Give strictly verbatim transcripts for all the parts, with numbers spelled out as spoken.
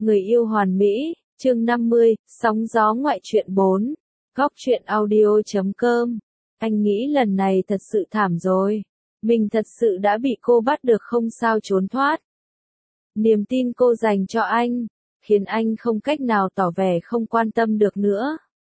Người yêu hoàn mỹ, chương năm mươi, sóng gió ngoại truyện bốn, góc truyện audio chấm com. Anh nghĩ lần này thật sự thảm rồi. Mình thật sự đã bị cô bắt được không sao trốn thoát. Niềm tin cô dành cho anh, khiến anh không cách nào tỏ vẻ không quan tâm được nữa.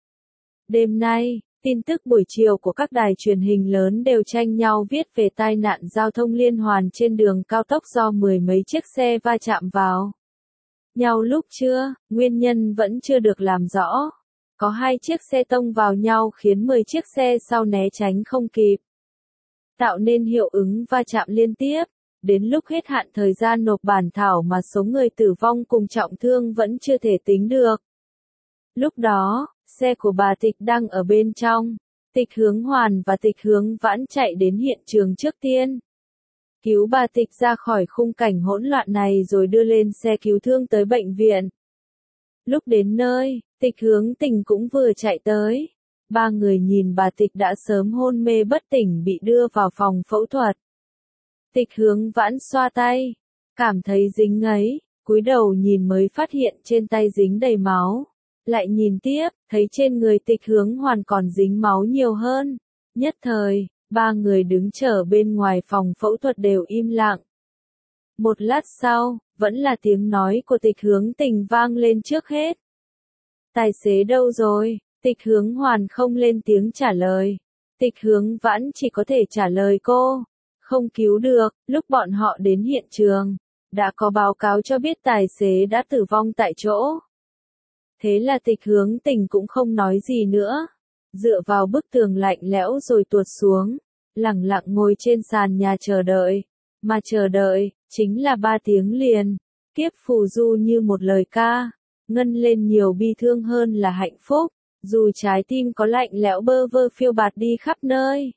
Đêm nay, tin tức buổi chiều của các đài truyền hình lớn đều tranh nhau viết về tai nạn giao thông liên hoàn trên đường cao tốc do mười mấy chiếc xe va chạm vào nhau lúc trưa, nguyên nhân vẫn chưa được làm rõ. Có hai chiếc xe tông vào nhau khiến mười chiếc xe sau né tránh không kịp, tạo nên hiệu ứng va chạm liên tiếp. Đến lúc hết hạn thời gian nộp bản thảo mà số người tử vong cùng trọng thương vẫn chưa thể tính được. Lúc đó, xe của bà Tịch đang ở bên trong. Tịch Hướng Hoàn và Tịch Hướng Vãn chạy đến hiện trường trước tiên, cứu bà Tịch ra khỏi khung cảnh hỗn loạn này rồi đưa lên xe cứu thương tới bệnh viện. Lúc đến nơi, Tịch Hướng Tình cũng vừa chạy tới. Ba người nhìn bà Tịch đã sớm hôn mê bất tỉnh bị đưa vào phòng phẫu thuật. Tịch Hướng Vãn xoa tay, cảm thấy dính ngấy, cúi đầu nhìn mới phát hiện trên tay dính đầy máu. Lại nhìn tiếp, thấy trên người Tịch Hướng Hoàn còn dính máu nhiều hơn. Nhất thời, ba người đứng chờ bên ngoài phòng phẫu thuật đều im lặng. Một lát sau, vẫn là tiếng nói của Tịch Hướng Tình vang lên trước hết. Tài xế đâu rồi? Tịch Hướng Hoàn không lên tiếng trả lời. Tịch Hướng Vãn chỉ có thể trả lời cô. Không cứu được. Lúc bọn họ đến hiện trường, đã có báo cáo cho biết tài xế đã tử vong tại chỗ. Thế là Tịch Hướng Tình cũng không nói gì nữa. Dựa vào bức tường lạnh lẽo rồi tuột xuống, lẳng lặng ngồi trên sàn nhà chờ đợi. Mà chờ đợi, chính là ba tiếng liền. Kiếp phù du như một lời ca, ngân lên nhiều bi thương hơn là hạnh phúc. Dù trái tim có lạnh lẽo bơ vơ phiêu bạt đi khắp nơi,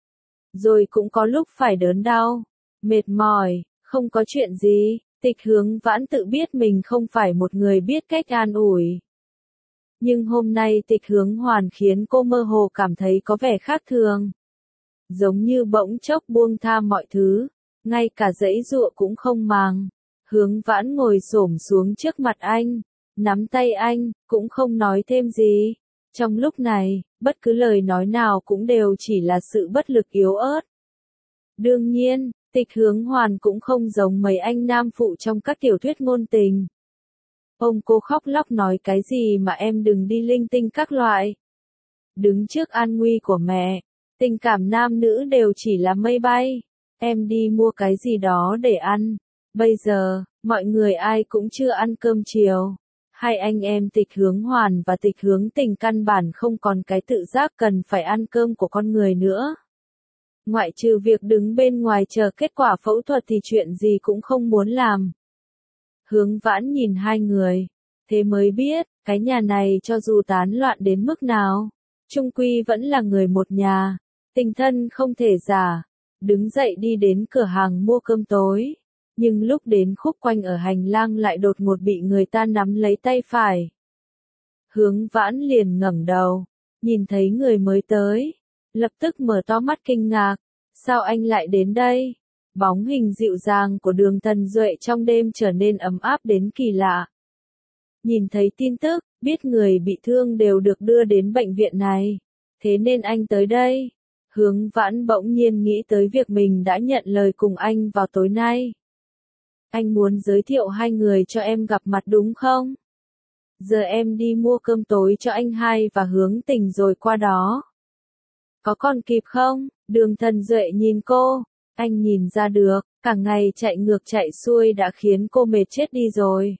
rồi cũng có lúc phải đớn đau, mệt mỏi, không có chuyện gì. Tịch Hướng Vãn tự biết mình không phải một người biết cách an ủi. Nhưng hôm nay Tịch Hướng Hoàn khiến cô mơ hồ cảm thấy có vẻ khác thường. Giống như bỗng chốc buông tha mọi thứ, ngay cả giãy giụa cũng không màng. Hướng Vãn ngồi xổm xuống trước mặt anh, nắm tay anh, cũng không nói thêm gì. Trong lúc này, bất cứ lời nói nào cũng đều chỉ là sự bất lực yếu ớt. Đương nhiên, Tịch Hướng Hoàn cũng không giống mấy anh nam phụ trong các tiểu thuyết ngôn tình. Ông cô khóc lóc nói cái gì mà em đừng đi linh tinh các loại. Đứng trước an nguy của mẹ, tình cảm nam nữ đều chỉ là mây bay. Em đi mua cái gì đó để ăn. Bây giờ, mọi người ai cũng chưa ăn cơm chiều. Hai anh em Tịch Hướng Hoàn và Tịch Hướng Tình căn bản không còn cái tự giác cần phải ăn cơm của con người nữa. Ngoại trừ việc đứng bên ngoài chờ kết quả phẫu thuật thì chuyện gì cũng không muốn làm. Hướng Vãn nhìn hai người, thế mới biết, cái nhà này cho dù tán loạn đến mức nào, chung quy vẫn là người một nhà, tình thân không thể giả. Đứng dậy đi đến cửa hàng mua cơm tối, nhưng lúc đến khúc quanh ở hành lang lại đột ngột bị người ta nắm lấy tay phải. Hướng Vãn liền ngẩng đầu, nhìn thấy người mới tới, lập tức mở to mắt kinh ngạc, sao anh lại đến đây? Bóng hình dịu dàng của Đường Thần Duệ trong đêm trở nên ấm áp đến kỳ lạ. Nhìn thấy tin tức, biết người bị thương đều được đưa đến bệnh viện này, thế nên anh tới đây. Hướng Vãn bỗng nhiên nghĩ tới việc mình đã nhận lời cùng anh vào tối nay. Anh muốn giới thiệu hai người cho em gặp mặt đúng không? Giờ em đi mua cơm tối cho anh hai và Hướng Tình rồi qua đó. Có còn kịp không? Đường Thần Duệ nhìn cô. Anh nhìn ra được, cả ngày chạy ngược chạy xuôi đã khiến cô mệt chết đi rồi.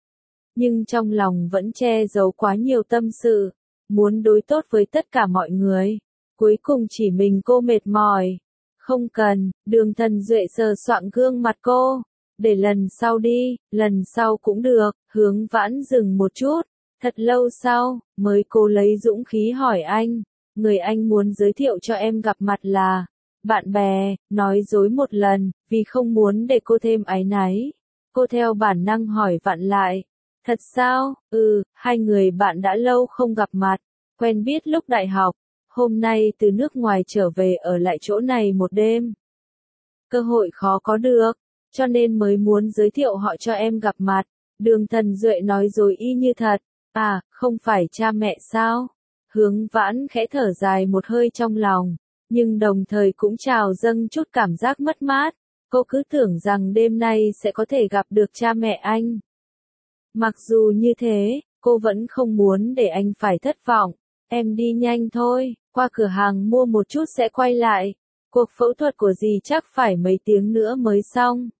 Nhưng trong lòng vẫn che giấu quá nhiều tâm sự, muốn đối tốt với tất cả mọi người. Cuối cùng chỉ mình cô mệt mỏi. Không cần, Đường Thần Duệ sờ soạng gương mặt cô. Để lần sau đi, lần sau cũng được. Hướng Vãn dừng một chút, thật lâu sau, mới cô lấy dũng khí hỏi anh. Người anh muốn giới thiệu cho em gặp mặt là bạn bè. Nói dối một lần, vì không muốn để cô thêm áy náy. Cô theo bản năng hỏi vặn lại. Thật sao? Ừ, hai người bạn đã lâu không gặp mặt, quen biết lúc đại học. Hôm nay từ nước ngoài trở về ở lại chỗ này một đêm. Cơ hội khó có được, cho nên mới muốn giới thiệu họ cho em gặp mặt. Đường Thần Duệ nói dối y như thật. À, không phải cha mẹ sao? Hướng Vãn khẽ thở dài một hơi trong lòng, nhưng đồng thời cũng trào dâng chút cảm giác mất mát. Cô cứ tưởng rằng đêm nay sẽ có thể gặp được cha mẹ anh. Mặc dù như thế, cô vẫn không muốn để anh phải thất vọng. Em đi nhanh thôi, qua cửa hàng mua một chút sẽ quay lại. Cuộc phẫu thuật của dì chắc phải mấy tiếng nữa mới xong.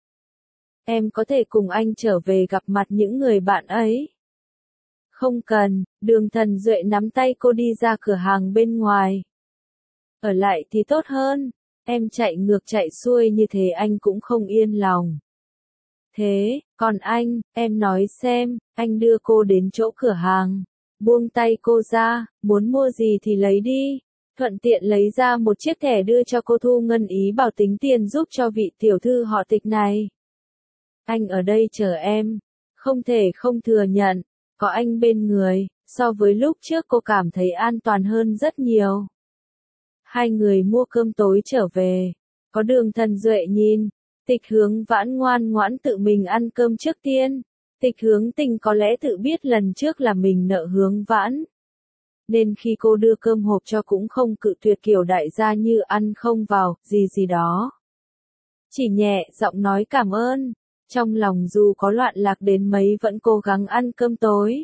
Em có thể cùng anh trở về gặp mặt những người bạn ấy. Không cần, Đường Thần Duệ nắm tay cô đi ra cửa hàng bên ngoài. Ở lại thì tốt hơn, em chạy ngược chạy xuôi như thế anh cũng không yên lòng. Thế, còn anh, em nói xem, anh đưa cô đến chỗ cửa hàng. Buông tay cô ra, muốn mua gì thì lấy đi. Thuận tiện lấy ra một chiếc thẻ đưa cho cô thu ngân ý bảo tính tiền giúp cho vị tiểu thư họ Tịch này. Anh ở đây chờ em. Không thể không thừa nhận, có anh bên người, so với lúc trước cô cảm thấy an toàn hơn rất nhiều. Hai người mua cơm tối trở về. Có Đường Thần Duệ nhìn. Tịch Hướng Vãn ngoan ngoãn tự mình ăn cơm trước tiên. Tịch Hướng Tình có lẽ tự biết lần trước là mình nợ Hướng Vãn. Nên khi cô đưa cơm hộp cho cũng không cự tuyệt kiểu đại gia như ăn không vào, gì gì đó. Chỉ nhẹ giọng nói cảm ơn. Trong lòng dù có loạn lạc đến mấy vẫn cố gắng ăn cơm tối.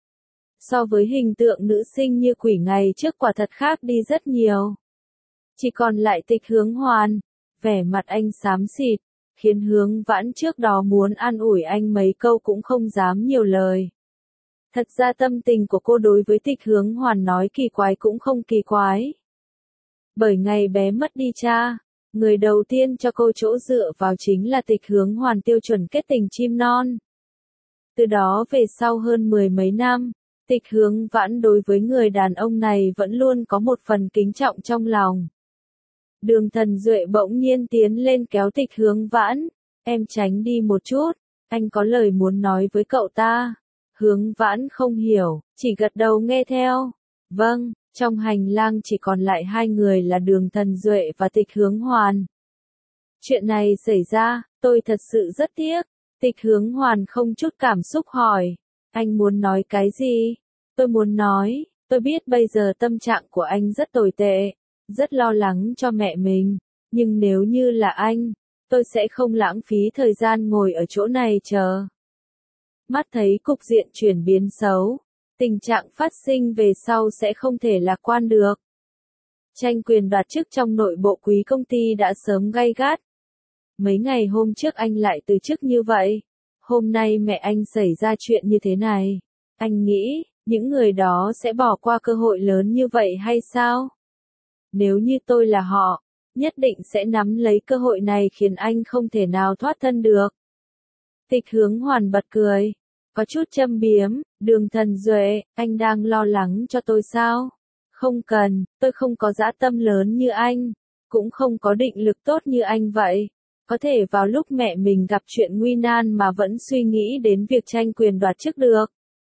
So với hình tượng nữ sinh như quỷ ngày trước quả thật khác đi rất nhiều. Chỉ còn lại Tịch Hướng Hoàn. Vẻ mặt anh xám xịt, khiến Hướng Vãn trước đó muốn an ủi anh mấy câu cũng không dám nhiều lời. Thật ra tâm tình của cô đối với Tịch Hướng Hoàn nói kỳ quái cũng không kỳ quái. Bởi ngày bé mất đi cha, người đầu tiên cho cô chỗ dựa vào chính là Tịch Hướng Hoàn tiêu chuẩn kết tình chim non. Từ đó về sau hơn mười mấy năm, Tịch Hướng Vãn đối với người đàn ông này vẫn luôn có một phần kính trọng trong lòng. Đường Thần Duệ bỗng nhiên tiến lên kéo Tịch Hướng Vãn. Em tránh đi một chút, anh có lời muốn nói với cậu ta. Hướng Vãn không hiểu, chỉ gật đầu nghe theo. Vâng, trong hành lang chỉ còn lại hai người là Đường Thần Duệ và Tịch Hướng Hoàn. Chuyện này xảy ra, tôi thật sự rất tiếc. Tịch Hướng Hoàn không chút cảm xúc hỏi. Anh muốn nói cái gì? Tôi muốn nói, tôi biết bây giờ tâm trạng của anh rất tồi tệ. Rất lo lắng cho mẹ mình, nhưng nếu như là anh, tôi sẽ không lãng phí thời gian ngồi ở chỗ này chờ. Mắt thấy cục diện chuyển biến xấu, tình trạng phát sinh về sau sẽ không thể lạc quan được. Tranh quyền đoạt chức trong nội bộ quý công ty đã sớm gay gắt. Mấy ngày hôm trước anh lại từ chức như vậy, hôm nay mẹ anh xảy ra chuyện như thế này. Anh nghĩ, những người đó sẽ bỏ qua cơ hội lớn như vậy hay sao? Nếu như tôi là họ, nhất định sẽ nắm lấy cơ hội này khiến anh không thể nào thoát thân được. Tịch Hướng Hoàn bật cười, có chút châm biếm. Đường Thần Duệ, anh đang lo lắng cho tôi sao? Không cần, tôi không có dã tâm lớn như anh, cũng không có định lực tốt như anh vậy. Có thể vào lúc mẹ mình gặp chuyện nguy nan mà vẫn suy nghĩ đến việc tranh quyền đoạt chức được.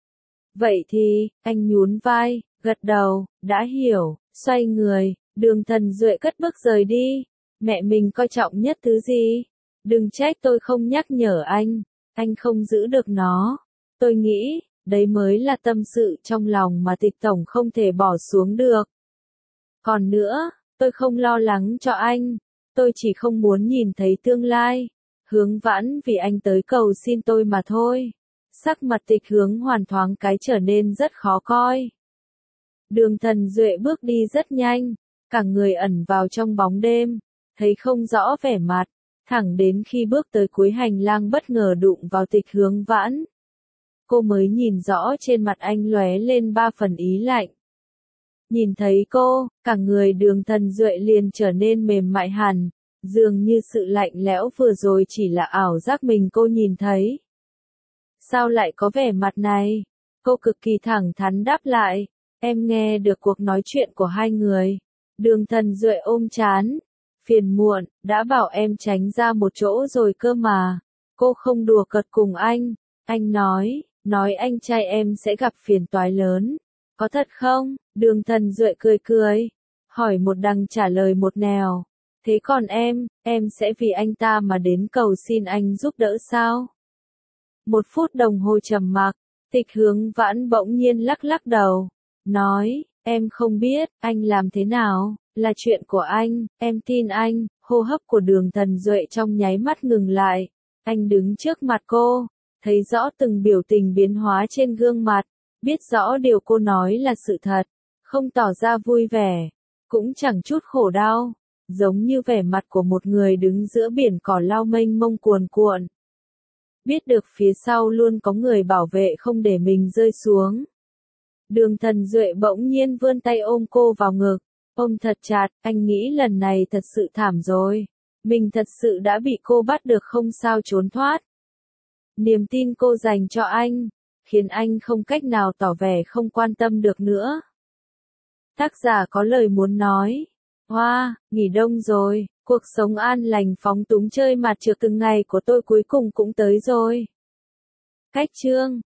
Vậy thì, anh nhún vai, gật đầu, đã hiểu, xoay người. Đường Thần Duệ cất bước rời đi. Mẹ mình coi trọng nhất thứ gì? Đừng trách tôi không nhắc nhở anh. Anh không giữ được nó. Tôi nghĩ, đấy mới là tâm sự trong lòng mà Tịch tổng không thể bỏ xuống được. Còn nữa, tôi không lo lắng cho anh. Tôi chỉ không muốn nhìn thấy tương lai. Hướng Vãn vì anh tới cầu xin tôi mà thôi. Sắc mặt Tịch Hướng Hoàn thoáng cái trở nên rất khó coi. Đường Thần Duệ bước đi rất nhanh. Cả người ẩn vào trong bóng đêm, thấy không rõ vẻ mặt, thẳng đến khi bước tới cuối hành lang bất ngờ đụng vào Tịch Hướng Vãn. Cô mới nhìn rõ trên mặt anh lóe lên ba phần ý lạnh. Nhìn thấy cô, cả người Đường Thần Duệ liền trở nên mềm mại hẳn, dường như sự lạnh lẽo vừa rồi chỉ là ảo giác mình cô nhìn thấy. Sao lại có vẻ mặt này? Cô cực kỳ thẳng thắn đáp lại, em nghe được cuộc nói chuyện của hai người. Đường Thần Duệ ôm chán, phiền muộn, đã bảo em tránh ra một chỗ rồi cơ mà. Cô không đùa cợt cùng anh, anh nói, nói anh trai em sẽ gặp phiền toái lớn. Có thật không? Đường Thần Duệ cười cười, hỏi một đằng trả lời một nẻo. Thế còn em, em sẽ vì anh ta mà đến cầu xin anh giúp đỡ sao? Một phút đồng hồ trầm mặc, Tịch Hướng Vãn bỗng nhiên lắc lắc đầu, nói, em không biết, anh làm thế nào, là chuyện của anh, em tin anh. Hô hấp của Đường Thần Duệ trong nháy mắt ngừng lại, anh đứng trước mặt cô, thấy rõ từng biểu tình biến hóa trên gương mặt, biết rõ điều cô nói là sự thật, không tỏ ra vui vẻ, cũng chẳng chút khổ đau, giống như vẻ mặt của một người đứng giữa biển cỏ lau mênh mông cuồn cuộn. Biết được phía sau luôn có người bảo vệ không để mình rơi xuống. Đường Thần Duệ bỗng nhiên vươn tay ôm cô vào ngực, ôm thật chặt, anh nghĩ lần này thật sự thảm rồi. Mình thật sự đã bị cô bắt được không sao trốn thoát. Niềm tin cô dành cho anh, khiến anh không cách nào tỏ vẻ không quan tâm được nữa. Tác giả có lời muốn nói. Hoa, wow, nghỉ đông rồi, cuộc sống an lành phóng túng chơi mặt trược từng ngày của tôi cuối cùng cũng tới rồi. Cách chương